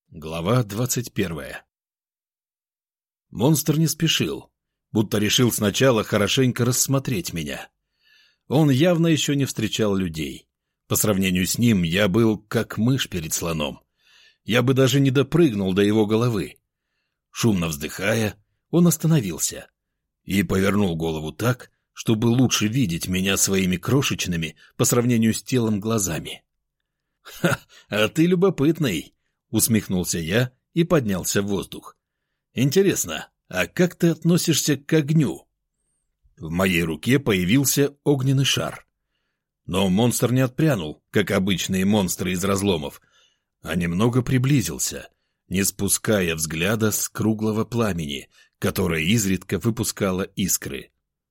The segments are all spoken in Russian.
Глава 21. Монстр не спешил, будто решил сначала хорошенько рассмотреть меня. Он явно еще не встречал людей. По сравнению с ним я был как мышь перед слоном. Я бы даже не допрыгнул до его головы. Шумно вздыхая, он остановился и повернул голову так, чтобы лучше видеть меня своими крошечными по сравнению с телом глазами. «Ха, а ты любопытный!» — усмехнулся я и поднялся в воздух. «Интересно, а как ты относишься к огню?» В моей руке появился огненный шар. Но монстр не отпрянул, как обычные монстры из разломов, а немного приблизился, не спуская взгляда с круглого пламени, которое изредка выпускало искры.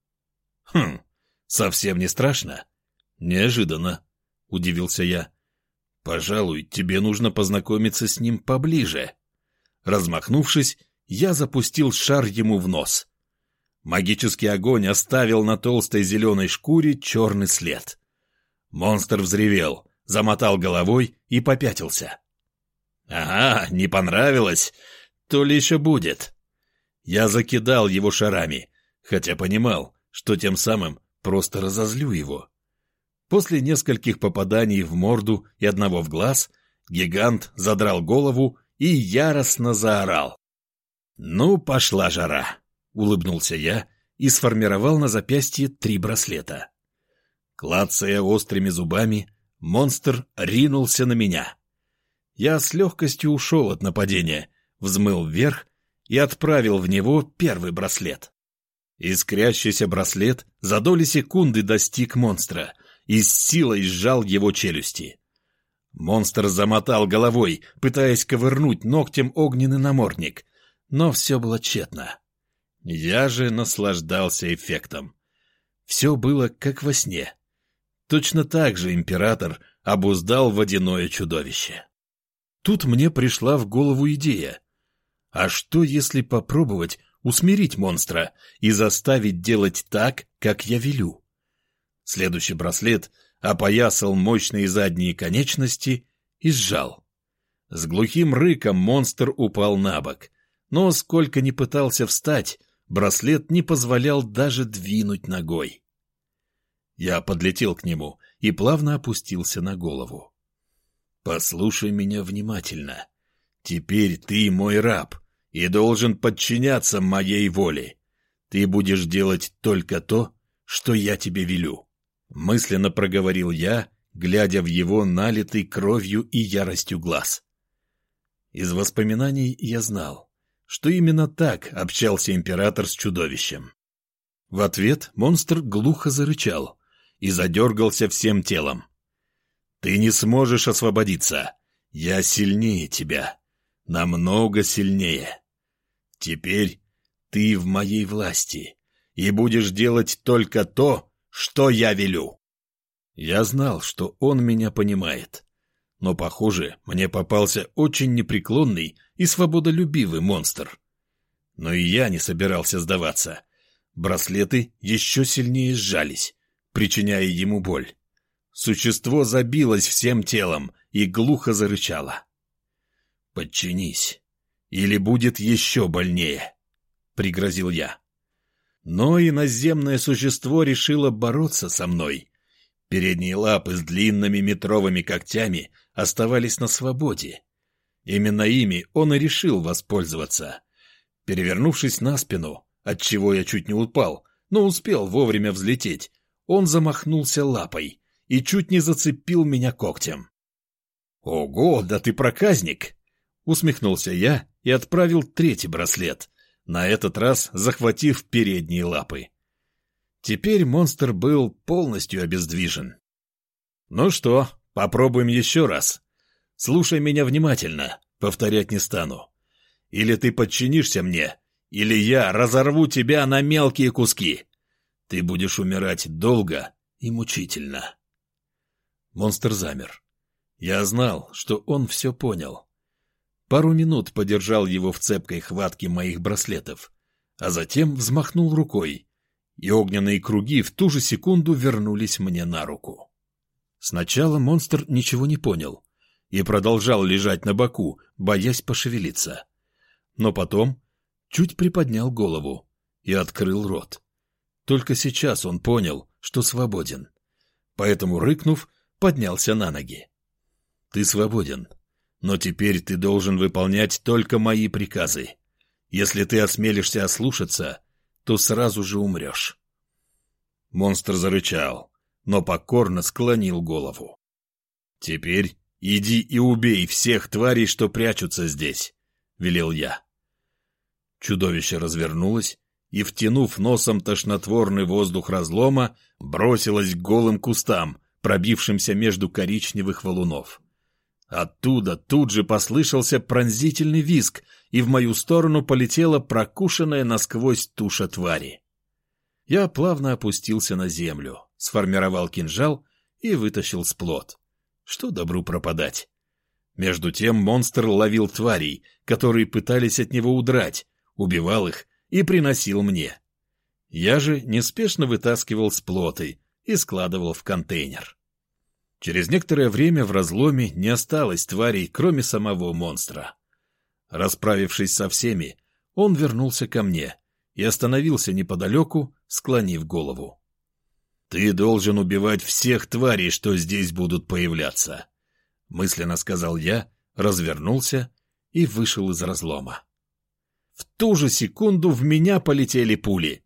«Хм, совсем не страшно?» «Неожиданно», — удивился я. «Пожалуй, тебе нужно познакомиться с ним поближе». Размахнувшись, я запустил шар ему в нос. Магический огонь оставил на толстой зеленой шкуре черный след. Монстр взревел, замотал головой и попятился. «Ага, не понравилось? То ли еще будет». Я закидал его шарами, хотя понимал, что тем самым просто разозлю его. После нескольких попаданий в морду и одного в глаз, гигант задрал голову и яростно заорал. «Ну, пошла жара!» — улыбнулся я и сформировал на запястье 3 браслета. Клацая острыми зубами, монстр ринулся на меня. Я с легкостью ушел от нападения, взмыл вверх и отправил в него первый браслет. Искрящийся браслет за доли секунды достиг монстра и с силой сжал его челюсти. Монстр замотал головой, пытаясь ковырнуть ногтем огненный намордник, но все было тщетно. Я же наслаждался эффектом. Все было как во сне. Точно так же император обуздал водяное чудовище. Тут мне пришла в голову идея. А что, если попробовать усмирить монстра и заставить делать так, как я велю? Следующий браслет опоясал мощные задние конечности и сжал. С глухим рыком монстр упал на бок, но сколько ни пытался встать, браслет не позволял даже двинуть ногой. Я подлетел к нему и плавно опустился на голову. «Послушай меня внимательно. Теперь ты мой раб и должен подчиняться моей воле. Ты будешь делать только то, что я тебе велю». Мысленно проговорил я, глядя в его налитый кровью и яростью глаз. Из воспоминаний я знал, что именно так общался император с чудовищем. В ответ монстр глухо зарычал и задергался всем телом. «Ты не сможешь освободиться. Я сильнее тебя. Намного сильнее. Теперь ты в моей власти и будешь делать только то, что я велю». Я знал, что он меня понимает. Но, похоже, мне попался очень непреклонный и свободолюбивый монстр. Но и я не собирался сдаваться. Браслеты еще сильнее сжались, причиняя ему боль. Существо забилось всем телом и глухо зарычало. «Подчинись, или будет еще больнее», — пригрозил я. Но иноземное существо решило бороться со мной. Передние лапы с длинными метровыми когтями оставались на свободе. Именно ими он и решил воспользоваться. Перевернувшись на спину, отчего я чуть не упал, но успел вовремя взлететь, он замахнулся лапой и чуть не зацепил меня когтем. «Ого, да ты проказник!» — усмехнулся я и отправил 3-й браслет, на этот раз захватив передние лапы. Теперь монстр был полностью обездвижен. «Ну что, попробуем еще раз. Слушай меня внимательно, повторять не стану. Или ты подчинишься мне, или я разорву тебя на мелкие куски. Ты будешь умирать долго и мучительно». Монстр замер. Я знал, что он все понял. Пару минут подержал его в цепкой хватке моих браслетов, а затем взмахнул рукой, и огненные круги в ту же секунду вернулись мне на руку. Сначала монстр ничего не понял. и продолжал лежать на боку, боясь пошевелиться. Но потом чуть приподнял голову и открыл рот. Только сейчас он понял, что свободен. Поэтому, рыкнув, поднялся на ноги. «Ты свободен, но теперь ты должен выполнять только мои приказы. Если ты осмелишься ослушаться, то сразу же умрешь». Монстр зарычал, но покорно склонил голову. «Теперь иди и убей всех тварей, что прячутся здесь», — велел я. Чудовище развернулось и, втянув носом тошнотворный воздух разлома, бросилось к голым кустам, пробившимся между коричневых валунов. Оттуда тут же послышался пронзительный визг, и в мою сторону полетела прокушенная насквозь туша твари. Я плавно опустился на землю, сформировал кинжал и вытащил сплот. Что добру пропадать? Между тем монстр ловил тварей, которые пытались от него удрать, убивал их и приносил мне. Я же неспешно вытаскивал сплоты и складывал в контейнер. Через некоторое время в разломе не осталось тварей, кроме самого монстра. Расправившись со всеми, он вернулся ко мне и остановился неподалеку, склонив голову. «Ты должен убивать всех тварей, что здесь будут появляться», — мысленно сказал я, развернулся и вышел из разлома. В ту же секунду в меня полетели пули.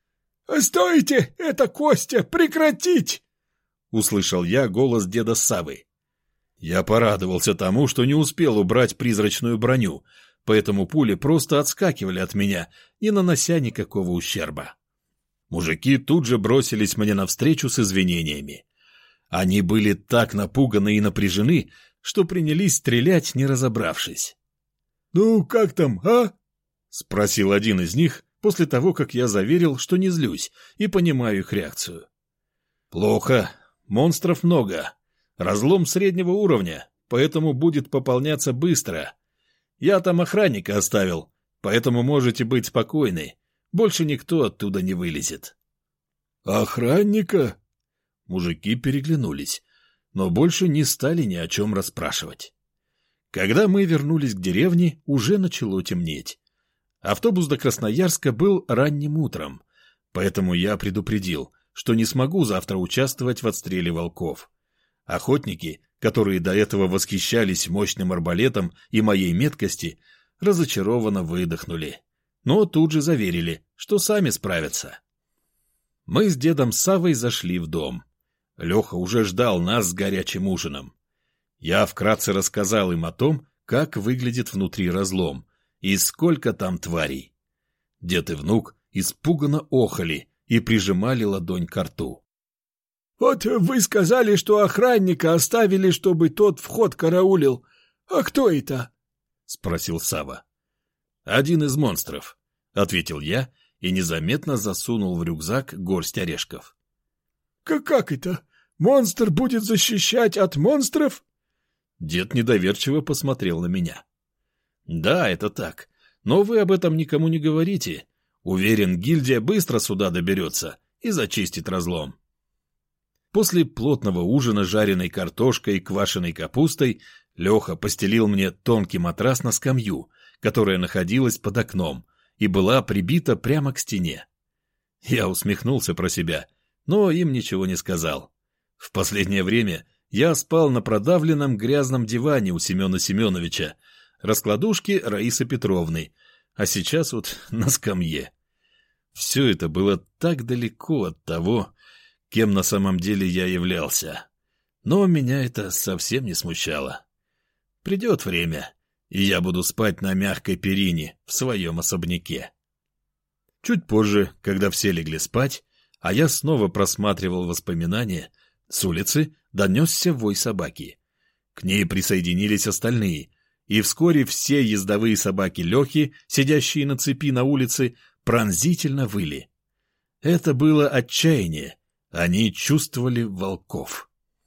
«Стойте! Это Костя! Прекратить!» — услышал я голос деда Савы. Я порадовался тому, что не успел убрать призрачную броню, поэтому пули просто отскакивали от меня, не нанося никакого ущерба. Мужики тут же бросились мне навстречу с извинениями. Они были так напуганы и напряжены, что принялись стрелять, не разобравшись. «Ну, как там, а?» — спросил один из них после того, как я заверил, что не злюсь и понимаю их реакцию. «Плохо. Монстров много. Разлом среднего уровня, поэтому будет пополняться быстро. Я там охранника оставил, поэтому можете быть спокойны. Больше никто оттуда не вылезет». «Охранника?» Мужики переглянулись, но больше не стали ни о чем расспрашивать. Когда мы вернулись к деревне, уже начало темнеть. Автобус до Красноярска был ранним утром, поэтому я предупредил, что не смогу завтра участвовать в отстреле волков. Охотники, которые до этого восхищались мощным арбалетом и моей меткости, разочарованно выдохнули, но тут же заверили, что сами справятся. Мы с дедом Савой зашли в дом. Леха уже ждал нас с горячим ужином. Я вкратце рассказал им о том, как выглядит внутри разлом и сколько там тварей. Дед и внук испуганно охали и прижимали ладонь к рту. «Вот вы сказали, что охранника оставили, чтобы тот вход караулил. А кто это?» — спросил Сава. «Один из монстров», — ответил я и незаметно засунул в рюкзак горсть орешков. «Как это? Монстр будет защищать от монстров?» Дед недоверчиво посмотрел на меня. «Да, это так. Но вы об этом никому не говорите. Уверен, гильдия быстро сюда доберется и зачистит разлом». После плотного ужина жареной картошкой и квашеной капустой Леха постелил мне тонкий матрас на скамью, которая находилась под окном и была прибита прямо к стене. Я усмехнулся про себя, но им ничего не сказал. В последнее время я спал на продавленном грязном диване у Семена Семеновича, раскладушке Раисы Петровны, а сейчас вот на скамье. Все это было так далеко от того, кем на самом деле я являлся. Но меня это совсем не смущало. Придет время, и я буду спать на мягкой перине в своем особняке. Чуть позже, когда все легли спать, а я снова просматривал воспоминания, с улицы донесся вой собаки. К ней присоединились остальные, и вскоре все ездовые собаки Лехи, сидящие на цепи на улице, пронзительно выли. Это было отчаяние. Они чувствовали волков.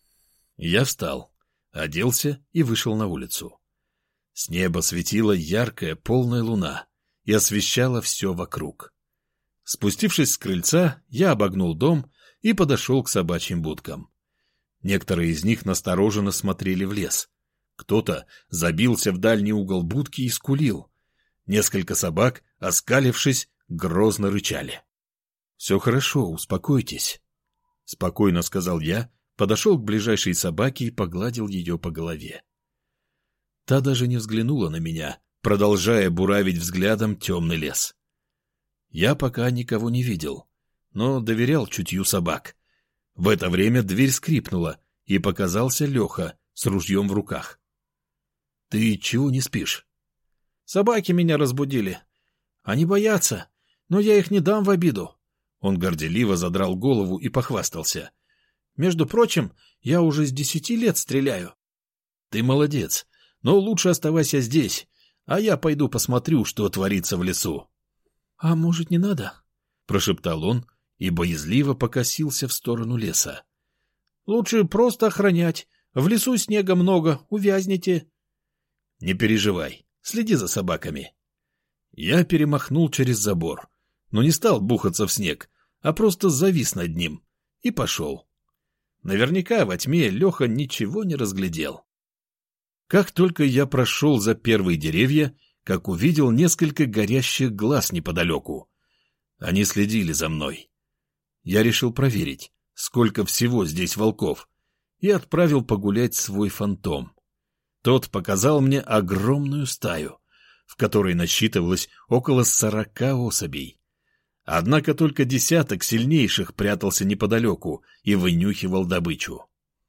Я встал, оделся и вышел на улицу. С неба светила яркая полная луна и освещала все вокруг. Спустившись с крыльца, я обогнул дом и подошел к собачьим будкам. Некоторые из них настороженно смотрели в лес. Кто-то забился в дальний угол будки и скулил. Несколько собак, оскалившись, грозно рычали. — Все хорошо, успокойтесь, — спокойно сказал я, подошел к ближайшей собаке и погладил ее по голове. Та даже не взглянула на меня, продолжая буравить взглядом темный лес. Я пока никого не видел, но доверял чутью собак. В это время дверь скрипнула, и показался Леха с ружьем в руках. — Ты чего не спишь? — Собаки меня разбудили. Они боятся, но я их не дам в обиду. Он горделиво задрал голову и похвастался. — Между прочим, я уже с 10 лет стреляю. — Ты молодец, но лучше оставайся здесь, а я пойду посмотрю, что творится в лесу. — А может, не надо? — прошептал он и боязливо покосился в сторону леса. — Лучше просто охранять. В лесу снега много, увязнете. — Не переживай, следи за собаками. Я перемахнул через забор, но не стал бухаться в снег, а просто завис над ним и пошел. Наверняка во тьме Леха ничего не разглядел. Как только я прошел за первые деревья, как увидел несколько горящих глаз неподалеку. Они следили за мной. Я решил проверить, сколько всего здесь волков, и отправил погулять свой фантом. Тот показал мне огромную стаю, в которой насчитывалось около 40 особей. Однако только десяток сильнейших прятался неподалеку и вынюхивал добычу.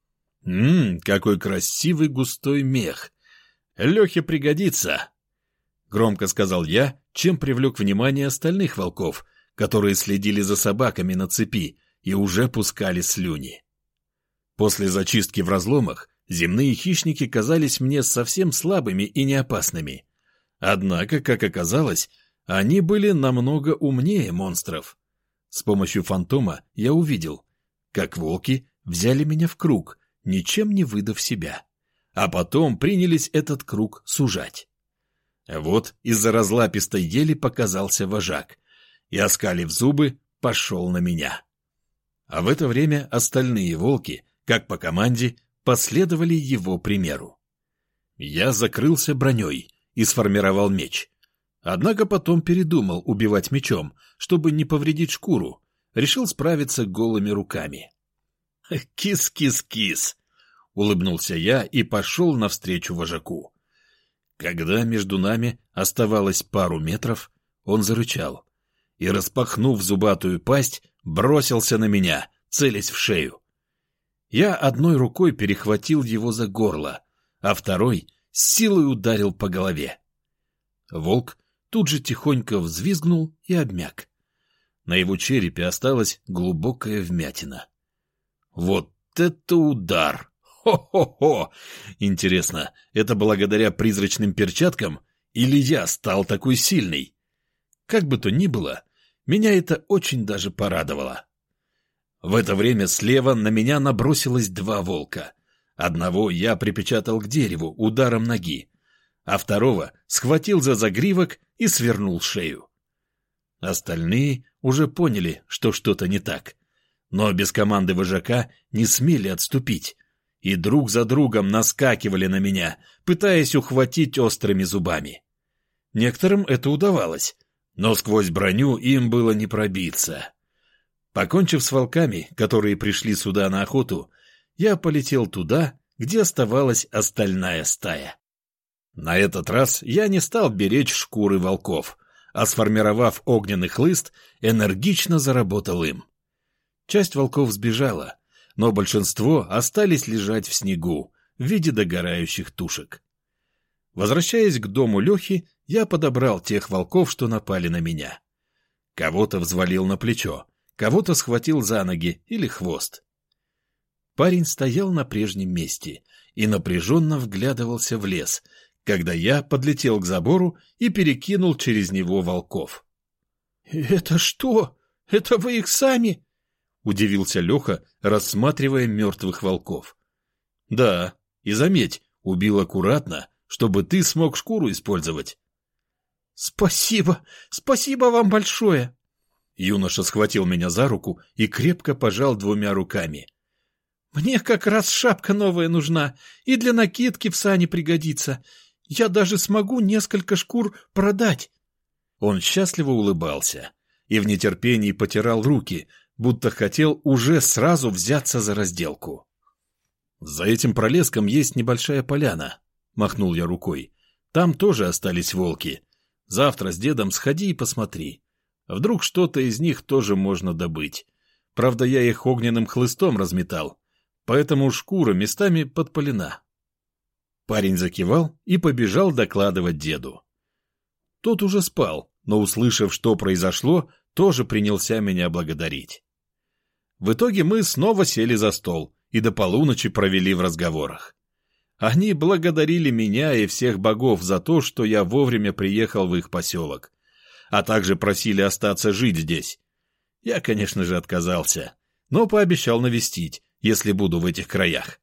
Какой красивый густой мех! Лехе пригодится! — громко сказал я, чем привлек внимание остальных волков, которые следили за собаками на цепи и уже пускали слюни. После зачистки в разломах земные хищники казались мне совсем слабыми и неопасными. Однако, как оказалось, они были намного умнее монстров. С помощью фантома я увидел, как волки взяли меня в круг, ничем не выдав себя, а потом принялись этот круг сужать. Вот из-за разлапистой ели показался вожак и, оскалив зубы, пошел на меня. А в это время остальные волки, как по команде, последовали его примеру. Я закрылся броней и сформировал меч. Однако потом передумал убивать мечом, чтобы не повредить шкуру, решил справиться голыми руками. «Кис-кис-кис!» — улыбнулся я и пошел навстречу вожаку. Когда между нами оставалось пару метров, он зарычал и, распахнув зубатую пасть, бросился на меня, целясь в шею. Я одной рукой перехватил его за горло, а второй с силой ударил по голове. Волк тут же тихонько взвизгнул и обмяк. На его черепе осталась глубокая вмятина. Вот это удар! Хо-хо-хо! Интересно, это благодаря призрачным перчаткам или я стал такой сильный? Как бы то ни было, меня это очень даже порадовало. В это время слева на меня набросилось 2 волка. Одного я припечатал к дереву ударом ноги, а второго схватил за загривок и свернул шею. Остальные уже поняли, что что-то не так, но без команды вожака не смели отступить, и друг за другом наскакивали на меня, пытаясь ухватить острыми зубами. Некоторым это удавалось, но сквозь броню им было не пробиться. Покончив с волками, которые пришли сюда на охоту, я полетел туда, где оставалась остальная стая. На этот раз я не стал беречь шкуры волков, а, сформировав огненный хлыст, энергично заработал им. Часть волков сбежала, но большинство остались лежать в снегу в виде догорающих тушек. Возвращаясь к дому Лехи, я подобрал тех волков, что напали на меня. Кого-то взвалил на плечо, кого-то схватил за ноги или хвост. Парень стоял на прежнем месте и напряженно вглядывался в лес, когда я подлетел к забору и перекинул через него волков. — Это что? Это вы их сами? — удивился Леха, рассматривая мертвых волков. — Да, и заметь, убил аккуратно, чтобы ты смог шкуру использовать. — Спасибо, спасибо вам большое! Юноша схватил меня за руку и крепко пожал 2 руками. Мне как раз шапка новая нужна, и для накидки в сане пригодится. Я даже смогу несколько шкур продать. Он счастливо улыбался и в нетерпении потирал руки, будто хотел уже сразу взяться за разделку. «За этим пролеском есть небольшая поляна», — махнул я рукой. «Там тоже остались волки. Завтра с дедом сходи и посмотри. Вдруг что-то из них тоже можно добыть. Правда, я их огненным хлыстом разметал, поэтому шкура местами подпалена». Парень закивал и побежал докладывать деду. Тот уже спал, но, услышав, что произошло, тоже принялся меня благодарить. В итоге мы снова сели за стол и до полуночи провели в разговорах. Они благодарили меня и всех богов за то, что я вовремя приехал в их поселок, а также просили остаться жить здесь. Я, конечно же, отказался, но пообещал навестить, если буду в этих краях.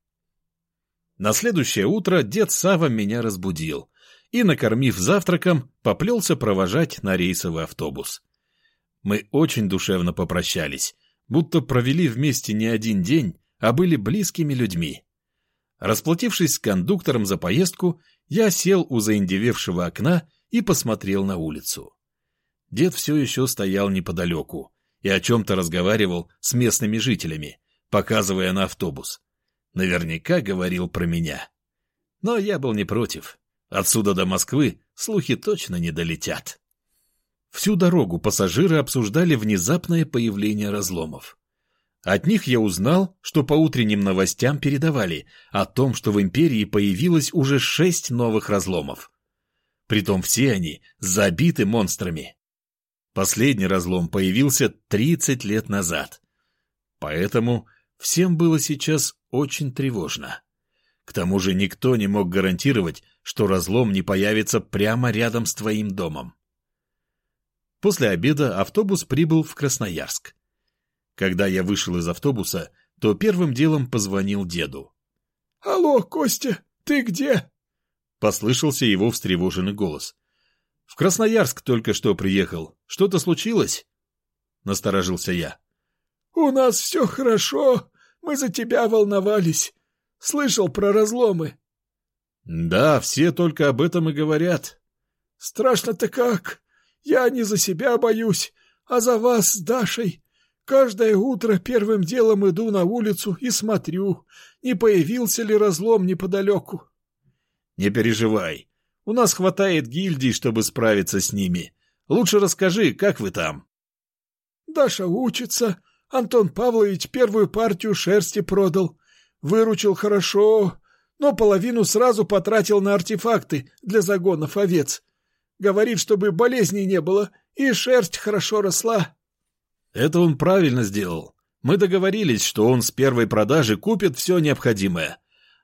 На следующее утро дед Сава меня разбудил и, накормив завтраком, поплелся провожать на рейсовый автобус. Мы очень душевно попрощались, будто провели вместе не один день, а были близкими людьми. Расплатившись с кондуктором за поездку, я сел у заиндевевшего окна и посмотрел на улицу. Дед все еще стоял неподалеку и о чем-то разговаривал с местными жителями, показывая на автобус. Наверняка говорил про меня. Но я был не против. Отсюда до Москвы слухи точно не долетят. Всю дорогу пассажиры обсуждали внезапное появление разломов. От них я узнал, что по утренним новостям передавали о том, что в империи появилось уже 6 новых разломов. Притом все они забиты монстрами. Последний разлом появился 30 лет назад. Поэтому всем было сейчас очень тревожно. К тому же никто не мог гарантировать, что разлом не появится прямо рядом с твоим домом. После обеда автобус прибыл в Красноярск. Когда я вышел из автобуса, то первым делом позвонил деду. — Алло, Костя, ты где? — послышался его встревоженный голос. — В Красноярск только что приехал. Что-то случилось? — насторожился я. — У нас все хорошо. Мы за тебя волновались. Слышал про разломы? — Да, все только об этом и говорят. — Страшно-то как. Я не за себя боюсь, а за вас с Дашей. Каждое утро первым делом иду на улицу и смотрю, не появился ли разлом неподалеку. — Не переживай. У нас хватает гильдий, чтобы справиться с ними. Лучше расскажи, как вы там? — Даша учится. Антон Павлович первую партию шерсти продал. Выручил хорошо, но половину сразу потратил на артефакты для загонов овец. Говорит, чтобы болезней не было, и шерсть хорошо росла. Это он правильно сделал. Мы договорились, что он с первой продажи купит все необходимое.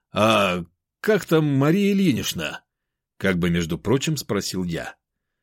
А как там Мария Ильинична? Как бы, между прочим, спросил я.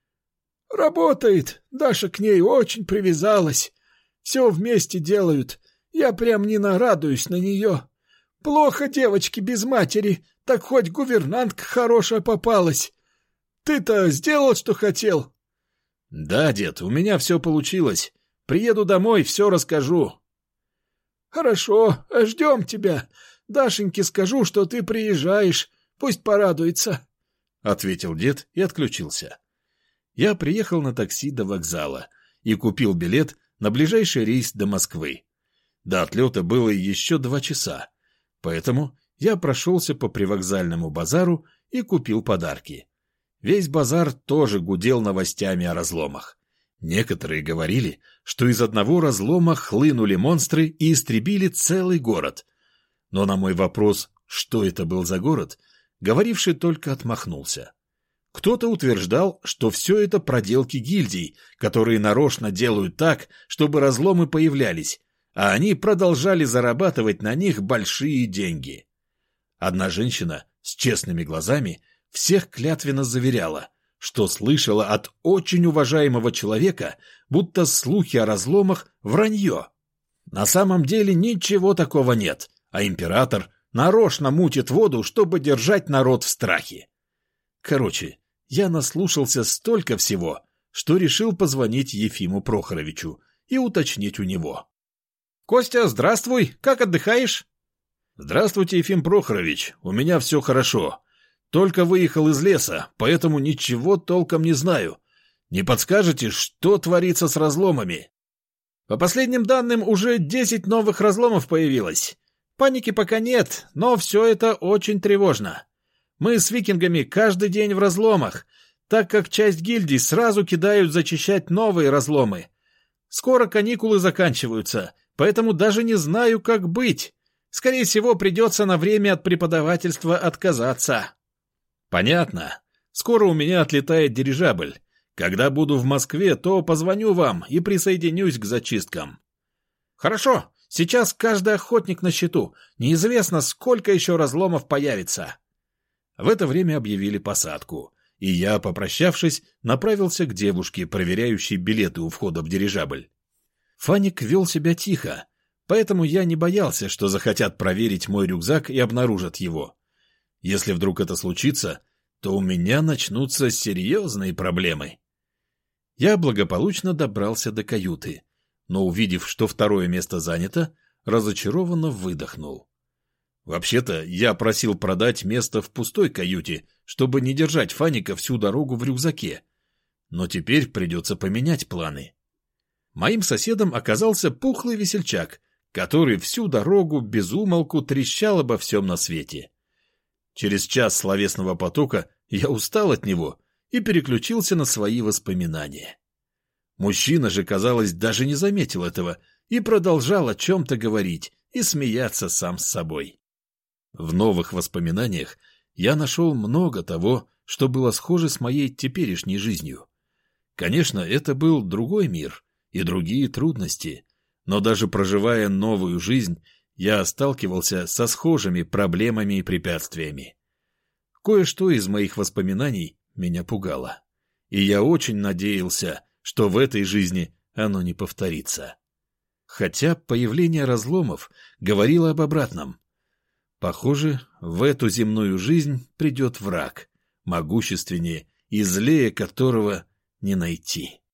Работает. Даша к ней очень привязалась. Все вместе делают. Я прям не нарадуюсь на нее. Плохо девочке без матери, так хоть гувернантка хорошая попалась. Ты-то сделал, что хотел? — Да, дед, у меня все получилось. Приеду домой, все расскажу. — Хорошо, ждем тебя. Дашеньке скажу, что ты приезжаешь. Пусть порадуется. — ответил дед и отключился. Я приехал на такси до вокзала и купил билет на ближайший рейс до Москвы. До отлета было еще 2 часа, поэтому я прошелся по привокзальному базару и купил подарки. Весь базар тоже гудел новостями о разломах. Некоторые говорили, что из одного разлома хлынули монстры и истребили целый город. Но на мой вопрос, что это был за город, говоривший только отмахнулся. Кто-то утверждал, что все это проделки гильдий, которые нарочно делают так, чтобы разломы появлялись, а они продолжали зарабатывать на них большие деньги. Одна женщина с честными глазами всех клятвенно заверяла, что слышала от очень уважаемого человека, будто слухи о разломах — вранье. На самом деле ничего такого нет, а император нарочно мутит воду, чтобы держать народ в страхе. Короче, я наслушался столько всего, что решил позвонить Ефиму Прохоровичу и уточнить у него. — Костя, здравствуй, как отдыхаешь? «Здравствуйте, Ефим Прохорович, у меня все хорошо. Только выехал из леса, поэтому ничего толком не знаю. Не подскажете, что творится с разломами?» «По последним данным, уже 10 новых разломов появилось. Паники пока нет, но все это очень тревожно. Мы с викингами каждый день в разломах, так как часть гильдий сразу кидают зачищать новые разломы. Скоро каникулы заканчиваются, поэтому даже не знаю, как быть. Скорее всего, придется на время от преподавательства отказаться». «Понятно. Скоро у меня отлетает дирижабль. Когда буду в Москве, то позвоню вам и присоединюсь к зачисткам». «Хорошо. Сейчас каждый охотник на счету. Неизвестно, сколько еще разломов появится». В это время объявили посадку, и я, попрощавшись, направился к девушке, проверяющей билеты у входа в дирижабль. Фаник вел себя тихо, поэтому я не боялся, что захотят проверить мой рюкзак и обнаружат его. Если вдруг это случится, то у меня начнутся серьезные проблемы. Я благополучно добрался до каюты, но, увидев, что второе место занято, разочарованно выдохнул. Вообще-то, я просил продать место в пустой каюте, чтобы не держать Фаника всю дорогу в рюкзаке. Но теперь придется поменять планы. Моим соседом оказался пухлый весельчак, который всю дорогу без умолку трещал обо всем на свете. Через час словесного потока я устал от него и переключился на свои воспоминания. Мужчина же, казалось, даже не заметил этого и продолжал о чем-то говорить и смеяться сам с собой. В новых воспоминаниях я нашел много того, что было схоже с моей теперешней жизнью. Конечно, это был другой мир и другие трудности, но даже проживая новую жизнь, я сталкивался со схожими проблемами и препятствиями. Кое-что из моих воспоминаний меня пугало, и я очень надеялся, что в этой жизни оно не повторится. Хотя появление разломов говорило об обратном. Похоже, в эту земную жизнь придет враг, могущественнее и злее которого не найти.